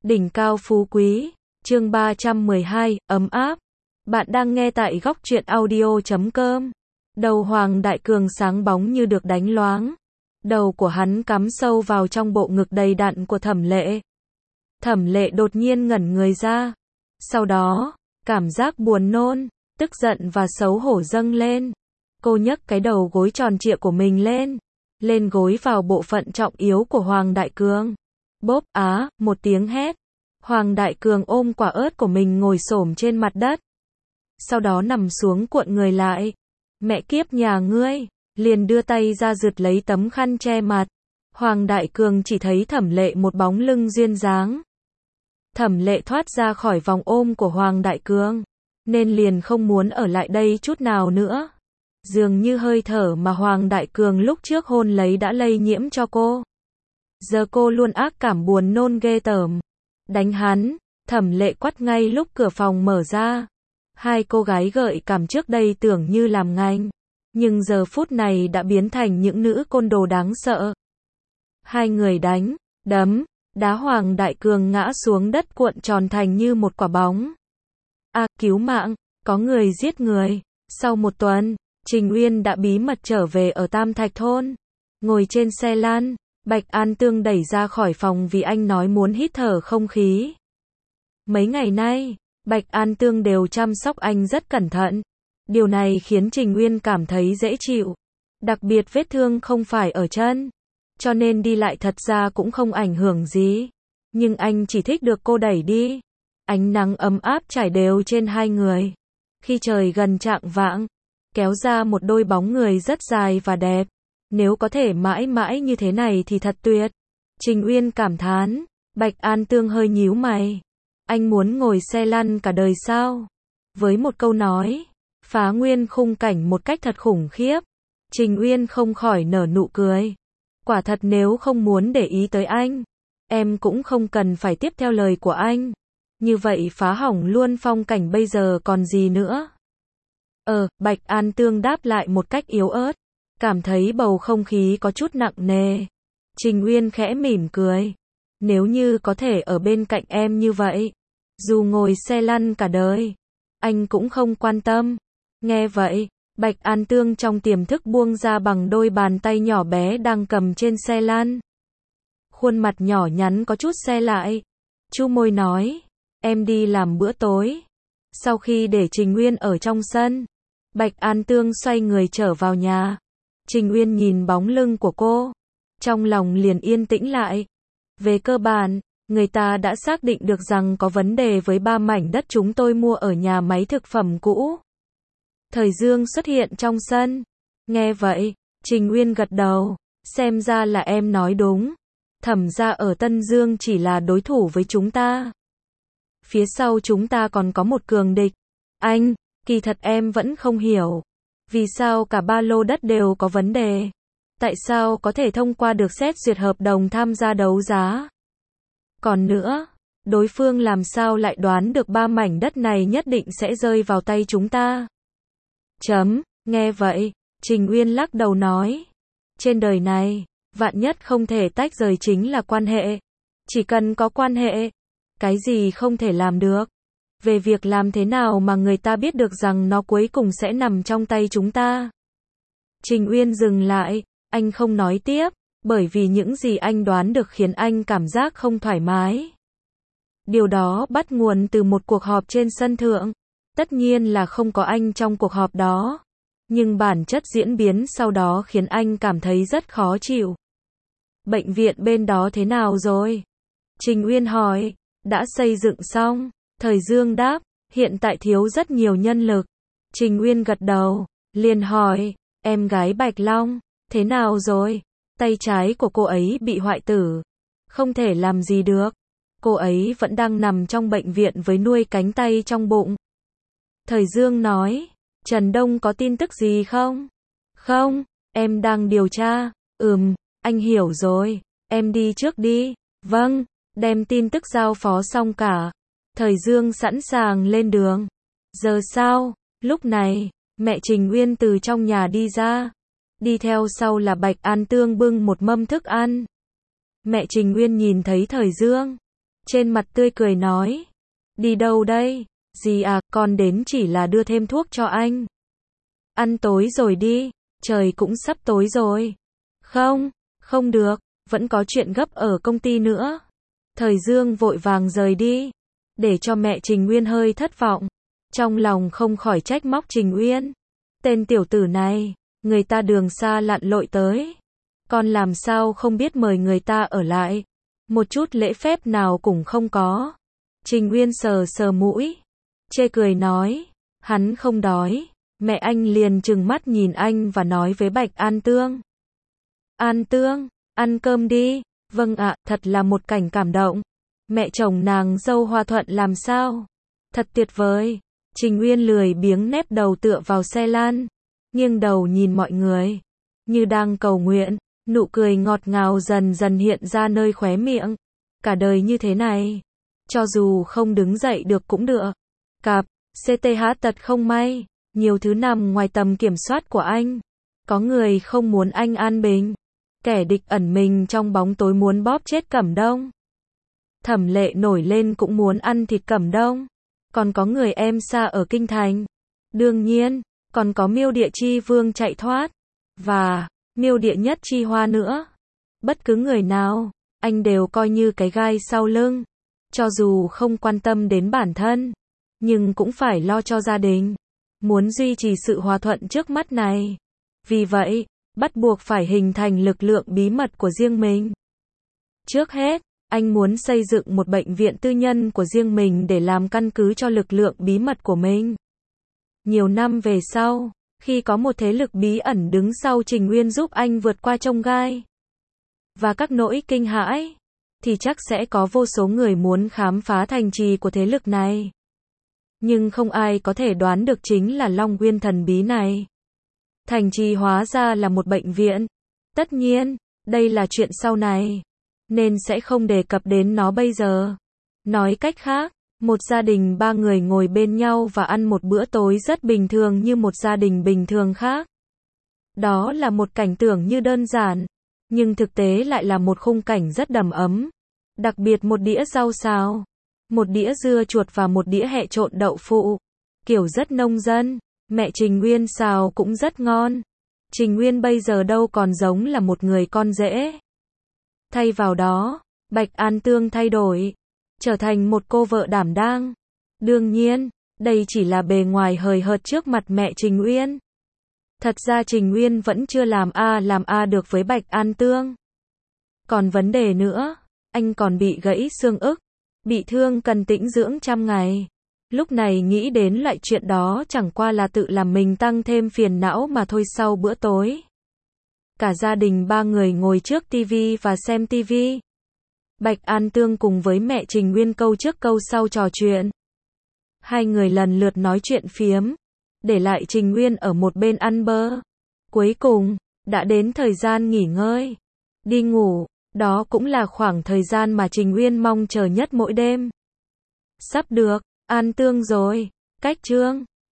Đỉnh cao phú quý, chương 312, ấm áp. Bạn đang nghe tại góc truyện audio.com. Đầu Hoàng Đại Cường sáng bóng như được đánh loáng. Đầu của hắn cắm sâu vào trong bộ ngực đầy đặn của Thẩm Lệ. Thẩm Lệ đột nhiên ngẩn người ra. Sau đó, cảm giác buồn nôn, tức giận và xấu hổ dâng lên. Cô nhấc cái đầu gối tròn trịa của mình lên gối vào bộ phận trọng yếu của Hoàng Đại Cường. Bốp á, một tiếng hét. Hoàng Đại Cường ôm quả ớt của mình ngồi xổm trên mặt đất. Sau đó nằm xuống cuộn người lại. Mẹ kiếp nhà ngươi, liền đưa tay ra rượt lấy tấm khăn che mặt. Hoàng Đại Cường chỉ thấy Thẩm Lệ một bóng lưng duyên dáng. Thẩm Lệ thoát ra khỏi vòng ôm của Hoàng Đại Cường, nên liền không muốn ở lại đây chút nào nữa. Dường như hơi thở mà Hoàng Đại Cường lúc trước hôn lấy đã lây nhiễm cho cô. Giờ cô luôn ác cảm buồn nôn ghê tởm. Đánh hắn, Thẩm Lệ quát ngay lúc cửa phòng mở ra. Hai cô gái gợi cảm trước đây tưởng như làm ngành, nhưng giờ phút này đã biến thành những nữ côn đồ đáng sợ. Hai người đánh, đấm, đá Hoàng Đại Cường ngã xuống đất cuộn tròn thành như một quả bóng. Cứu mạng, có người giết người. Sau một tuần, Trình Uyên đã bí mật trở về ở Tam Thạch Thôn. Ngồi trên xe lăn, Bạch An Tương đẩy ra khỏi phòng vì anh nói muốn hít thở không khí. Mấy ngày nay, Bạch An Tương đều chăm sóc anh rất cẩn thận. Điều này khiến Trình Uyên cảm thấy dễ chịu. Đặc biệt vết thương không phải ở chân, cho nên đi lại thật ra cũng không ảnh hưởng gì. Nhưng anh chỉ thích được cô đẩy đi. Ánh nắng ấm áp trải đều trên hai người. Khi trời gần chạng vạng, kéo ra một đôi bóng người rất dài và đẹp. Nếu có thể mãi mãi như thế này thì thật tuyệt. Trình Uyên cảm thán. Bạch An Tương hơi nhíu mày. Anh muốn ngồi xe lăn cả đời sao? Với một câu nói, phá nguyên khung cảnh một cách thật khủng khiếp. Trình Uyên không khỏi nở nụ cười. Quả thật nếu không muốn để ý tới anh, em cũng không cần phải tiếp theo lời của anh. Như vậy phá hỏng luôn phong cảnh bây giờ còn gì nữa. Bạch An Tương đáp lại một cách yếu ớt. Cảm thấy bầu không khí có chút nặng nề. Trình Uyên khẽ mỉm cười. Nếu như có thể ở bên cạnh em như vậy, dù ngồi xe lăn cả đời, anh cũng không quan tâm. Nghe vậy, Bạch An Tương trong tiềm thức buông ra bằng đôi bàn tay nhỏ bé đang cầm trên xe lăn. Khuôn mặt nhỏ nhắn có chút xe lại. Chu môi nói, em đi làm bữa tối. Sau khi để Trình Uyên ở trong sân, Bạch An Tương xoay người trở vào nhà. Trình Uyên nhìn bóng lưng của cô, trong lòng liền yên tĩnh lại. Về cơ bản, người ta đã xác định được rằng có vấn đề với 3 mảnh đất chúng tôi mua ở nhà máy thực phẩm cũ. Thời Dương xuất hiện trong sân. Nghe vậy, Trình Uyên gật đầu. Xem ra là em nói đúng. Thẩm gia ở Tân Dương chỉ là đối thủ với chúng ta. Phía sau chúng ta còn có một cường địch. Anh, kỳ thật em vẫn không hiểu. Vì sao cả 3 lô đất đều có vấn đề? Tại sao có thể thông qua được xét duyệt hợp đồng tham gia đấu giá? Còn nữa, đối phương làm sao lại đoán được 3 mảnh đất này nhất định sẽ rơi vào tay chúng ta? Nghe vậy, Trình Uyên lắc đầu nói. Trên đời này, vạn nhất không thể tách rời chính là quan hệ. Chỉ cần có quan hệ, cái gì không thể làm được. Về việc làm thế nào mà người ta biết được rằng nó cuối cùng sẽ nằm trong tay chúng ta? Trình Uyên dừng lại, anh không nói tiếp, bởi vì những gì anh đoán được khiến anh cảm giác không thoải mái. Điều đó bắt nguồn từ một cuộc họp trên sân thượng. Tất nhiên là không có anh trong cuộc họp đó. Nhưng bản chất diễn biến sau đó khiến anh cảm thấy rất khó chịu. Bệnh viện bên đó thế nào rồi? Trình Uyên hỏi. Đã xây dựng xong. Thời Dương đáp. Hiện tại thiếu rất nhiều nhân lực. Trình Uyên gật đầu. Liền hỏi. Em gái Bạch Long, thế nào rồi? Tay trái của cô ấy bị hoại tử. Không thể làm gì được. Cô ấy vẫn đang nằm trong bệnh viện với nuôi cánh tay trong bụng. Thời Dương nói. Trần Đông có tin tức gì không? Không, em đang điều tra. Anh hiểu rồi. Em đi trước đi. Vâng, đem tin tức giao phó xong cả. Thời Dương sẵn sàng lên đường. Giờ sao? Lúc này, mẹ Trình Uyên từ trong nhà đi ra. Đi theo sau là Bạch An Tương bưng một mâm thức ăn. Mẹ Trình Uyên nhìn thấy Thời Dương. trên mặt tươi cười nói. Đi đâu đây? Dì à, con đến chỉ là đưa thêm thuốc cho anh. Ăn tối rồi đi, trời cũng sắp tối rồi. Không, không được, vẫn có chuyện gấp ở công ty nữa. Thời Dương vội vàng rời đi, để cho mẹ Trình Uyên hơi thất vọng. Trong lòng không khỏi trách móc Trình Uyên. Tên tiểu tử này, người ta đường xa lặn lội tới. Con làm sao không biết mời người ta ở lại. Một chút lễ phép nào cũng không có. Trình Uyên sờ sờ mũi, chê cười nói, hắn không đói. Mẹ anh liền trừng mắt nhìn anh và nói với Bạch An Tương. An Tương, ăn cơm đi. Vâng ạ, thật là một cảnh cảm động. Mẹ chồng nàng dâu hòa thuận làm sao? Thật tuyệt vời. Trình Uyên lười biếng nép đầu tựa vào xe lăn, nghiêng đầu nhìn mọi người, như đang cầu nguyện, nụ cười ngọt ngào dần dần hiện ra nơi khóe miệng. Cả đời như thế này, cho dù không đứng dậy được cũng được. Cặp, CTH tật không may, nhiều thứ nằm ngoài tầm kiểm soát của anh. Có người không muốn anh an bình, kẻ địch ẩn mình trong bóng tối muốn bóp chết Cẩm Đông. Thẩm Lệ nổi lên cũng muốn ăn thịt Cẩm Đông. Còn có người em xa ở Kinh Thành. Đương nhiên, còn có Miêu Địa Chi Vương chạy thoát. Và Miêu Địa Nhất Chi Hoa nữa. Bất cứ người nào, anh đều coi như cái gai sau lưng. Cho dù không quan tâm đến bản thân, nhưng cũng phải lo cho gia đình. Muốn duy trì sự hòa thuận trước mắt này. Vì vậy, bắt buộc phải hình thành lực lượng bí mật của riêng mình. Trước hết, anh muốn xây dựng một bệnh viện tư nhân của riêng mình để làm căn cứ cho lực lượng bí mật của mình. Nhiều năm về sau, khi có một thế lực bí ẩn đứng sau Trình Uyên giúp anh vượt qua chông gai và các nỗi kinh hãi, thì chắc sẽ có vô số người muốn khám phá thành trì của thế lực này. Nhưng không ai có thể đoán được chính là Long Uyên thần bí này. Thành trì hóa ra là một bệnh viện. Tất nhiên, đây là chuyện sau này, nên sẽ không đề cập đến nó bây giờ. Nói cách khác, một gia đình 3 người ngồi bên nhau và ăn một bữa tối rất bình thường như một gia đình bình thường khác. Đó là một cảnh tưởng như đơn giản, nhưng thực tế lại là một khung cảnh rất đầm ấm. Đặc biệt một đĩa rau xào, một đĩa dưa chuột và một đĩa hẹ trộn đậu phụ. Kiểu rất nông dân, mẹ Trình Uyên xào cũng rất ngon. Trình Uyên bây giờ đâu còn giống là một người con rể. Thay vào đó, Bạch An Tương thay đổi, trở thành một cô vợ đảm đang. Đương nhiên, đây chỉ là bề ngoài hời hợt trước mặt mẹ Trình Uyên. Thật ra Trình Uyên vẫn chưa làm A được với Bạch An Tương. Còn vấn đề nữa, anh còn bị gãy xương ức, bị thương cần tĩnh dưỡng trăm ngày. Lúc này nghĩ đến loại chuyện đó chẳng qua là tự làm mình tăng thêm phiền não mà thôi. Sau bữa tối, cả gia đình 3 người ngồi trước tivi và xem tivi. Bạch An Tương cùng với mẹ Trình Uyên câu trước câu sau trò chuyện. Hai người lần lượt nói chuyện phiếm, để lại Trình Uyên ở một bên ăn bơ. Cuối cùng, đã đến thời gian nghỉ ngơi, đi ngủ. Đó cũng là khoảng thời gian mà Trình Uyên mong chờ nhất mỗi đêm. Sắp được, An Tương rồi, cách chương